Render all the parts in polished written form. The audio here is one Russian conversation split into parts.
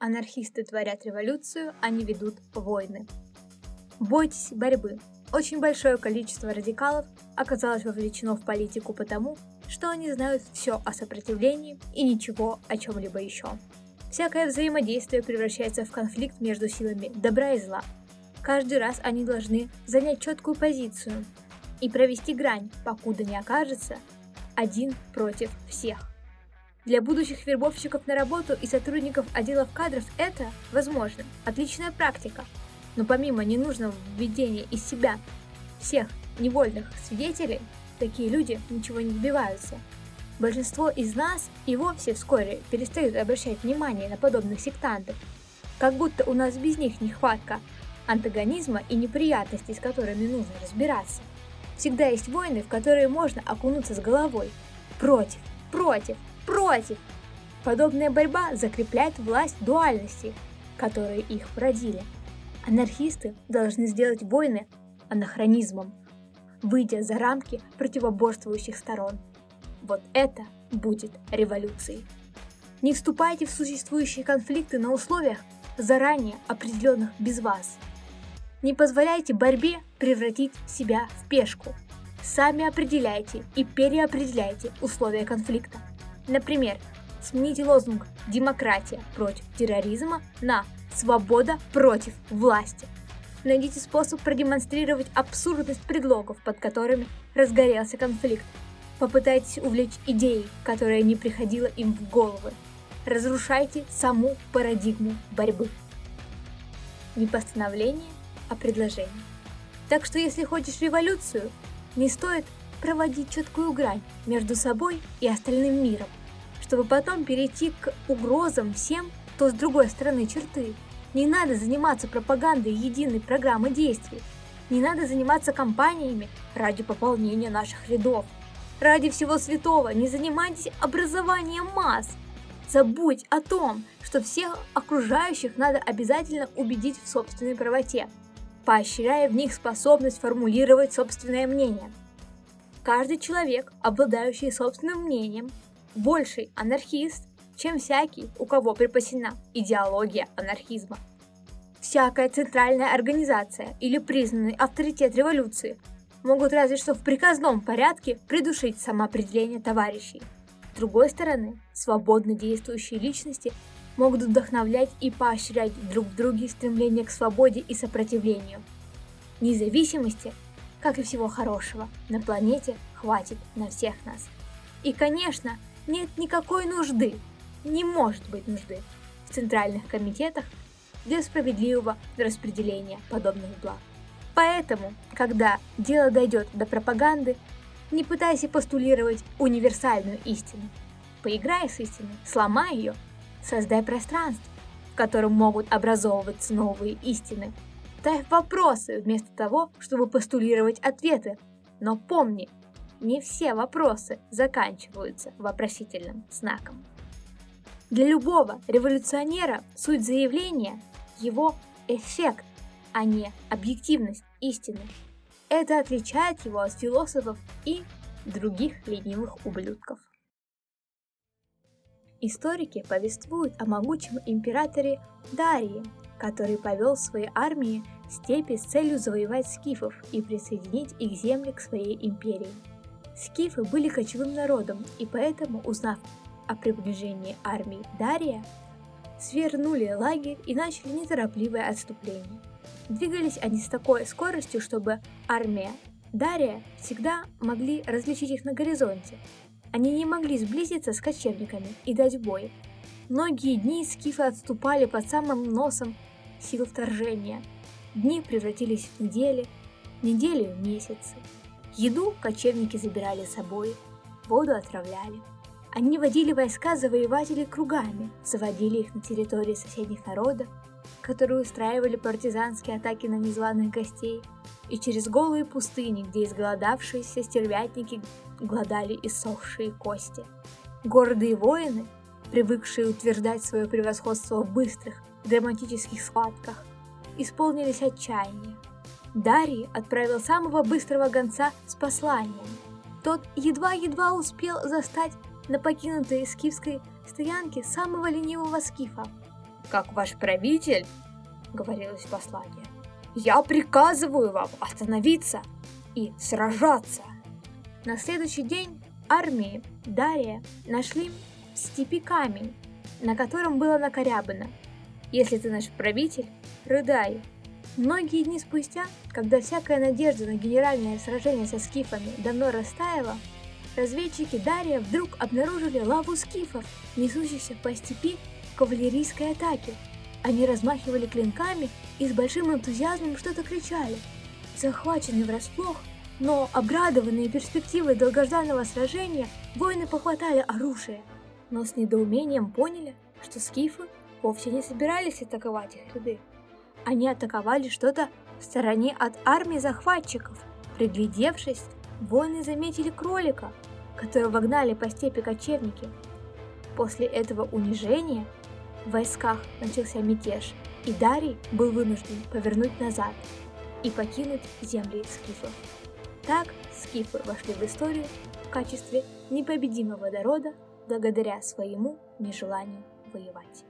Анархисты творят революцию, они ведут войны. Бойтесь борьбы. Очень большое количество радикалов оказалось вовлечено в политику потому, что они знают все о сопротивлении и ничего о чем-либо еще. Всякое взаимодействие превращается в конфликт между силами добра и зла. Каждый раз они должны занять четкую позицию и провести грань, покуда не окажется один против всех. Для будущих вербовщиков на работу и сотрудников отделов кадров это, возможно, отличная практика. Но помимо ненужного введения из себя всех невольных свидетелей, такие люди ничего не добиваются. Большинство из нас и вовсе вскоре перестают обращать внимание на подобных сектантов, как будто у нас без них нехватка антагонизма и неприятностей, с которыми нужно разбираться. Всегда есть войны, в которые можно окунуться с головой. Против, против, против. Подобная борьба закрепляет власть дуальности, которые их породили. Анархисты должны сделать войны анахронизмом, выйдя за рамки противоборствующих сторон. Вот это будет революцией. Не вступайте в существующие конфликты на условиях, заранее определенных без вас. Не позволяйте борьбе превратить себя в пешку. Сами определяйте и переопределяйте условия конфликта. Например, смените лозунг «Демократия против терроризма» на «Свобода против власти». Найдите способ продемонстрировать абсурдность предлогов, под которыми разгорелся конфликт. Попытайтесь увлечь идеей, которая не приходила им в головы. Разрушайте саму парадигму борьбы. Не постановление, а предложение. Так что если хочешь революцию, не стоит проводить четкую грань между собой и остальным миром, чтобы потом перейти к угрозам всем, кто с другой стороны черты. Не надо заниматься пропагандой единой программы действий. Не надо заниматься кампаниями ради пополнения наших рядов. Ради всего святого не занимайтесь образованием масс. Забудь о том, что всех окружающих надо обязательно убедить в собственной правоте, поощряя в них способность формулировать собственное мнение. Каждый человек, обладающий собственным мнением, больший анархист, чем всякий, у кого припасена идеология анархизма. Всякая центральная организация или признанный авторитет революции могут разве что в приказном порядке придушить самоопределение товарищей. С другой стороны, свободно действующие личности могут вдохновлять и поощрять друг в друге стремление к свободе и сопротивлению. Независимости, как и всего хорошего, на планете хватит на всех нас. И, конечно, нет никакой нужды, не может быть нужды в центральных комитетах для справедливого распределения подобных благ. Поэтому, когда дело дойдет до пропаганды, не пытайся постулировать универсальную истину. Поиграй с истиной, сломай ее, создай пространство, в котором могут образовываться новые истины. Ставь вопросы вместо того, чтобы постулировать ответы. Но помни, не все вопросы заканчиваются вопросительным знаком. Для любого революционера суть заявления – его эффект, а не объективность истины. Это отличает его от философов и других ленивых ублюдков. Историки повествуют о могучем императоре Дарии, который повел свои армии в степи с целью завоевать скифов и присоединить их земли к своей империи. Скифы были кочевым народом, и поэтому, узнав о приближении армии Дария, свернули лагерь и начали неторопливое отступление. Двигались они с такой скоростью, чтобы армия Дария всегда могли различить их на горизонте. Они не могли сблизиться с кочевниками и дать бой. Многие дни скифы отступали под самым носом сил вторжения. Дни превратились в недели, недели в месяцы. Еду кочевники забирали с собой, воду отравляли. Они водили войска завоевателей кругами, заводили их на территории соседних народов, которые устраивали партизанские атаки на незваных гостей, и через голые пустыни, где изголодавшиеся стервятники глодали иссохшие кости. Гордые воины, привыкшие утверждать свое превосходство в быстрых, драматических схватках, исполнились отчаяния. Дарий отправил самого быстрого гонца с посланием. Тот едва-едва успел застать на покинутой скифской стоянке самого ленивого скифа. Как ваш правитель, говорилось в послании, я приказываю вам остановиться и сражаться. На следующий день армии Дария нашли в степи камень, на котором было накорябано: «Если ты наш правитель, рыдай». Многие дни спустя, когда всякая надежда на генеральное сражение со скифами давно растаяла, разведчики Дария вдруг обнаружили лаву скифов, несущихся по степи в кавалерийской атаке. Они размахивали клинками и с большим энтузиазмом что-то кричали. Захваченные врасплох, но обрадованные перспективой долгожданного сражения, воины похватали оружие, но с недоумением поняли, что скифы вовсе не собирались атаковать их ряды. Они атаковали что-то в стороне от армии захватчиков. Приглядевшись, воины заметили кролика, которого гнали по степи кочевники. После этого унижения в войсках начался мятеж, и Дарий был вынужден повернуть назад и покинуть земли скифов. Так скифы вошли в историю в качестве непобедимого народа благодаря своему нежеланию воевать.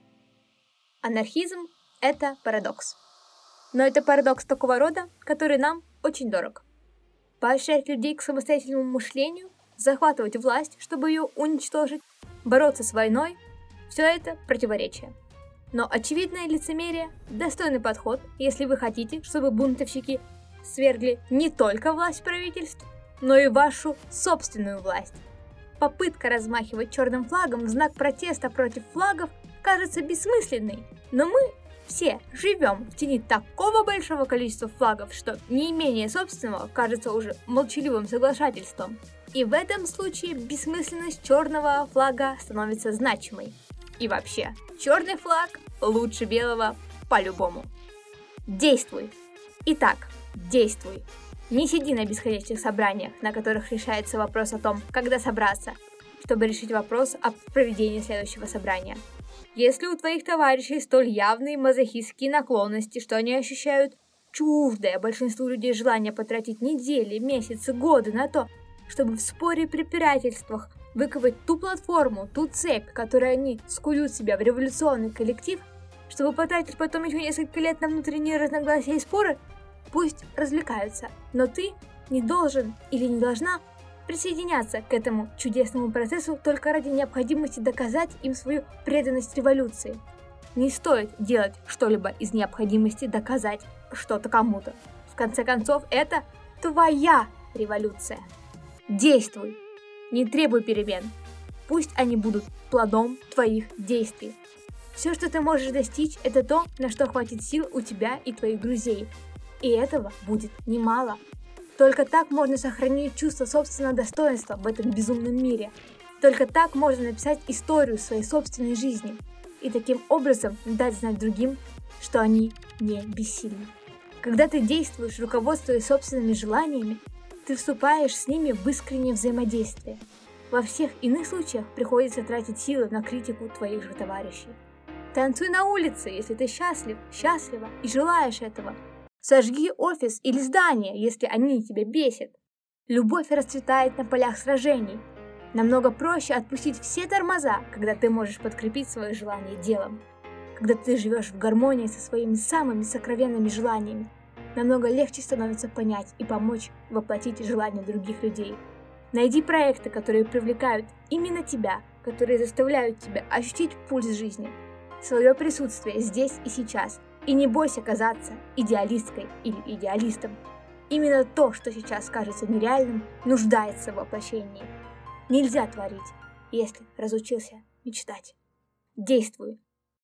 Анархизм – это парадокс. Но это парадокс такого рода, который нам очень дорог. Поощрять людей к самостоятельному мышлению, захватывать власть, чтобы ее уничтожить, бороться с войной – все это противоречие. Но очевидное лицемерие – достойный подход, если вы хотите, чтобы бунтовщики свергли не только власть правительств, но и вашу собственную власть. Попытка размахивать черным флагом в знак протеста против флагов кажется бессмысленной, но мы все живем в тени такого большого количества флагов, что неимение собственного кажется уже молчаливым соглашательством. И в этом случае бессмысленность черного флага становится значимой. И вообще, черный флаг лучше белого по-любому. Действуй! Итак, действуй! Не сиди на бесходящих собраниях, на которых решается вопрос о том, когда собраться, чтобы решить вопрос о проведении следующего собрания. Если у твоих товарищей столь явные мазохистские наклонности, что они ощущают чуждое большинству людей желание потратить недели, месяцы, годы на то, чтобы в споре и препирательствах выковать ту платформу, ту цепь, которой они скуют себя в революционный коллектив, чтобы потратить потом еще несколько лет на внутренние разногласия и споры, пусть развлекаются, но ты не должен или не должна присоединяться к этому чудесному процессу только ради необходимости доказать им свою преданность революции. Не стоит делать что-либо из необходимости доказать что-то кому-то. В конце концов, это твоя революция. Действуй! Не требуй перемен. Пусть они будут плодом твоих действий. Все, что ты можешь достичь, это то, на что хватит сил у тебя и твоих друзей. И этого будет немало. Только так можно сохранить чувство собственного достоинства в этом безумном мире. Только так можно написать историю своей собственной жизни. И таким образом дать знать другим, что они не бессильны. Когда ты действуешь, руководствуясь собственными желаниями, ты вступаешь с ними в искреннее взаимодействие. Во всех иных случаях приходится тратить силы на критику твоих же товарищей. Танцуй на улице, если ты счастлив, счастлива и желаешь этого. Сожги офис или здание, если они тебя бесят. Любовь расцветает на полях сражений. Намного проще отпустить все тормоза, когда ты можешь подкрепить свое желание делом. Когда ты живешь в гармонии со своими самыми сокровенными желаниями, намного легче становится понять и помочь воплотить желания других людей. Найди проекты, которые привлекают именно тебя, которые заставляют тебя ощутить пульс жизни, свое присутствие здесь и сейчас. И не бойся казаться идеалисткой или идеалистом. Именно то, что сейчас кажется нереальным, нуждается в воплощении. Нельзя творить, если разучился мечтать. Действуй.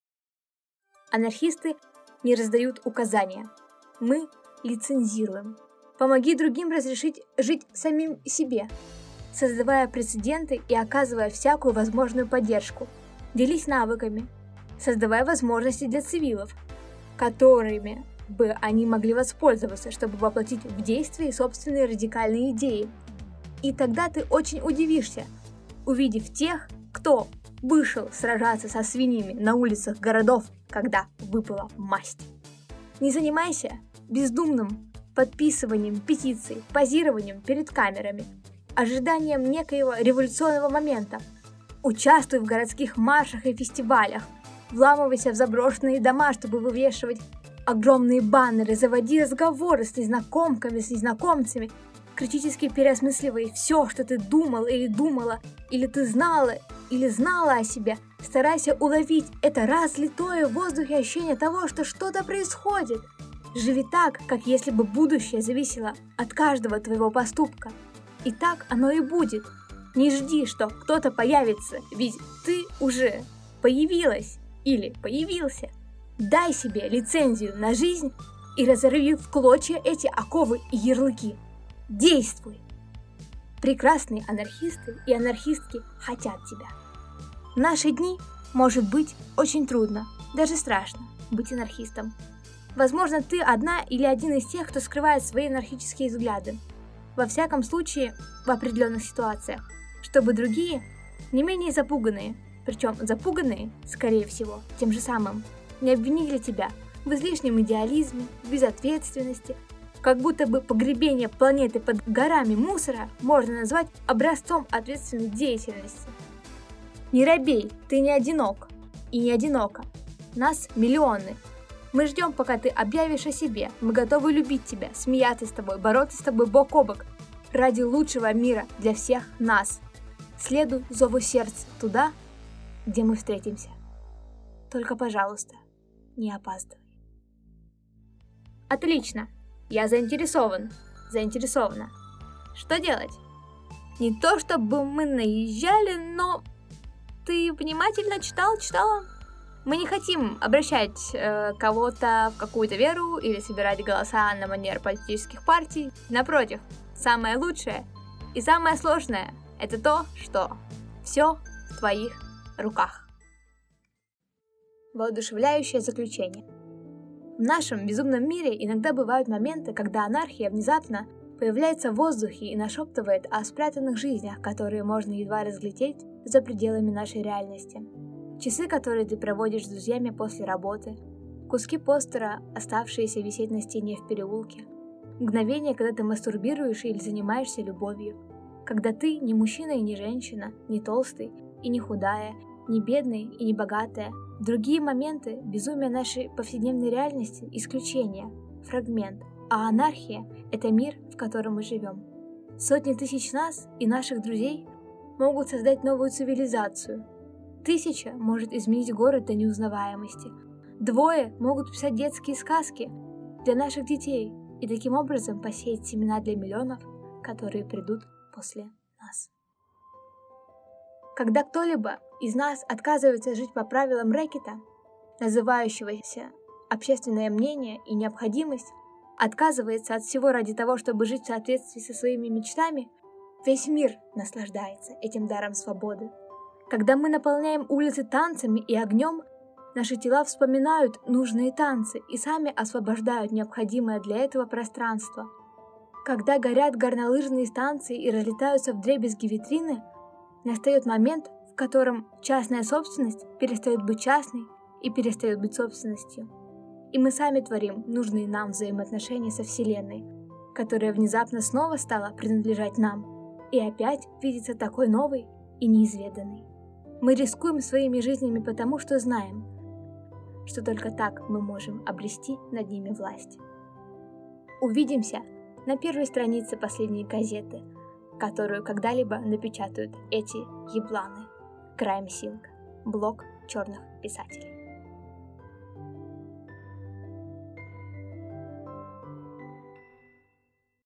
Анархисты не раздают указания. Мы лицензируем. Помоги другим разрешить жить самим себе, создавая прецеденты и оказывая всякую возможную поддержку. Делись навыками, создавая возможности для цивилов, которыми бы они могли воспользоваться, чтобы воплотить в действие собственные радикальные идеи. И тогда ты очень удивишься, увидев тех, кто вышел сражаться со свиньями на улицах городов, когда выпала масть. Не занимайся бездумным подписыванием петиций, позированием перед камерами, ожиданием некоего революционного момента. Участвуй в городских маршах и фестивалях, Вламывайся в заброшенные дома, чтобы вывешивать огромные баннеры, заводи разговоры с незнакомками, с незнакомцами, критически переосмысливай все, что ты думал или думала, или ты знала, или знала о себе. Старайся уловить это разлитое в воздухе ощущение того, что что-то происходит. Живи так, как если бы будущее зависело от каждого твоего поступка. И так оно и будет. Не жди, что кто-то появится, ведь ты уже появилась или появился. Дай себе лицензию на жизнь и разорви в клочья эти оковы и ярлыки. Действуй! Прекрасные анархисты и анархистки хотят тебя. В наши дни может быть очень трудно, даже страшно быть анархистом. Возможно, ты одна или один из тех, кто скрывает свои анархические взгляды. Во всяком случае, в определенных ситуациях, чтобы другие, не менее запуганные, причем запуганные, скорее всего, тем же самым, не обвинили тебя в излишнем идеализме, безответственности, как будто бы погребение планеты под горами мусора можно назвать образцом ответственной деятельности. Не робей, ты не одинок и не одинока. Нас миллионы. Мы ждем, пока ты объявишь о себе. Мы готовы любить тебя, смеяться с тобой, бороться с тобой бок о бок ради лучшего мира для всех нас. Следуй зову сердца туда, где мы встретимся. Только, пожалуйста, не опаздывай. Отлично. Я заинтересована. Что делать? Не то чтобы мы наезжали, но ты внимательно читала? Мы не хотим обращать кого-то в какую-то веру или собирать голоса на манер политических партий. Напротив, самое лучшее и самое сложное – это то, что все в твоих руках. Воодушевляющее заключение. В нашем безумном мире иногда бывают моменты, когда анархия внезапно появляется в воздухе и нашептывает о спрятанных жизнях, которые можно едва разглядеть за пределами нашей реальности. Часы, которые ты проводишь с друзьями после работы, куски постера, оставшиеся висеть на стене в переулке, мгновение, когда ты мастурбируешь или занимаешься любовью, когда ты не мужчина и не женщина, не толстый и не худая, не бедный и не богатая. Другие моменты безумия нашей повседневной реальности – исключение, фрагмент, а анархия – это мир, в котором мы живем. Сотни тысяч нас и наших друзей могут создать новую цивилизацию. 1000 может изменить город до неузнаваемости. 2 могут писать детские сказки для наших детей и таким образом посеять семена для миллионов, которые придут после нас. Когда кто-либо из нас отказывается жить по правилам рэкета, называющегося общественное мнение и необходимость, отказывается от всего ради того, чтобы жить в соответствии со своими мечтами, весь мир наслаждается этим даром свободы. Когда мы наполняем улицы танцами и огнем, наши тела вспоминают нужные танцы и сами освобождают необходимое для этого пространство. Когда горят горнолыжные станции и разлетаются вдребезги витрины, настает момент, в котором частная собственность перестает быть частной и перестает быть собственностью. И мы сами творим нужные нам взаимоотношения со Вселенной, которая внезапно снова стала принадлежать нам, и опять видится такой новой и неизведанной. Мы рискуем своими жизнями потому, что знаем, что только так мы можем обрести над ними власть. Увидимся на первой странице последней газеты, которую когда-либо напечатают эти ебланы. Crime Sync. Блог черных писателей.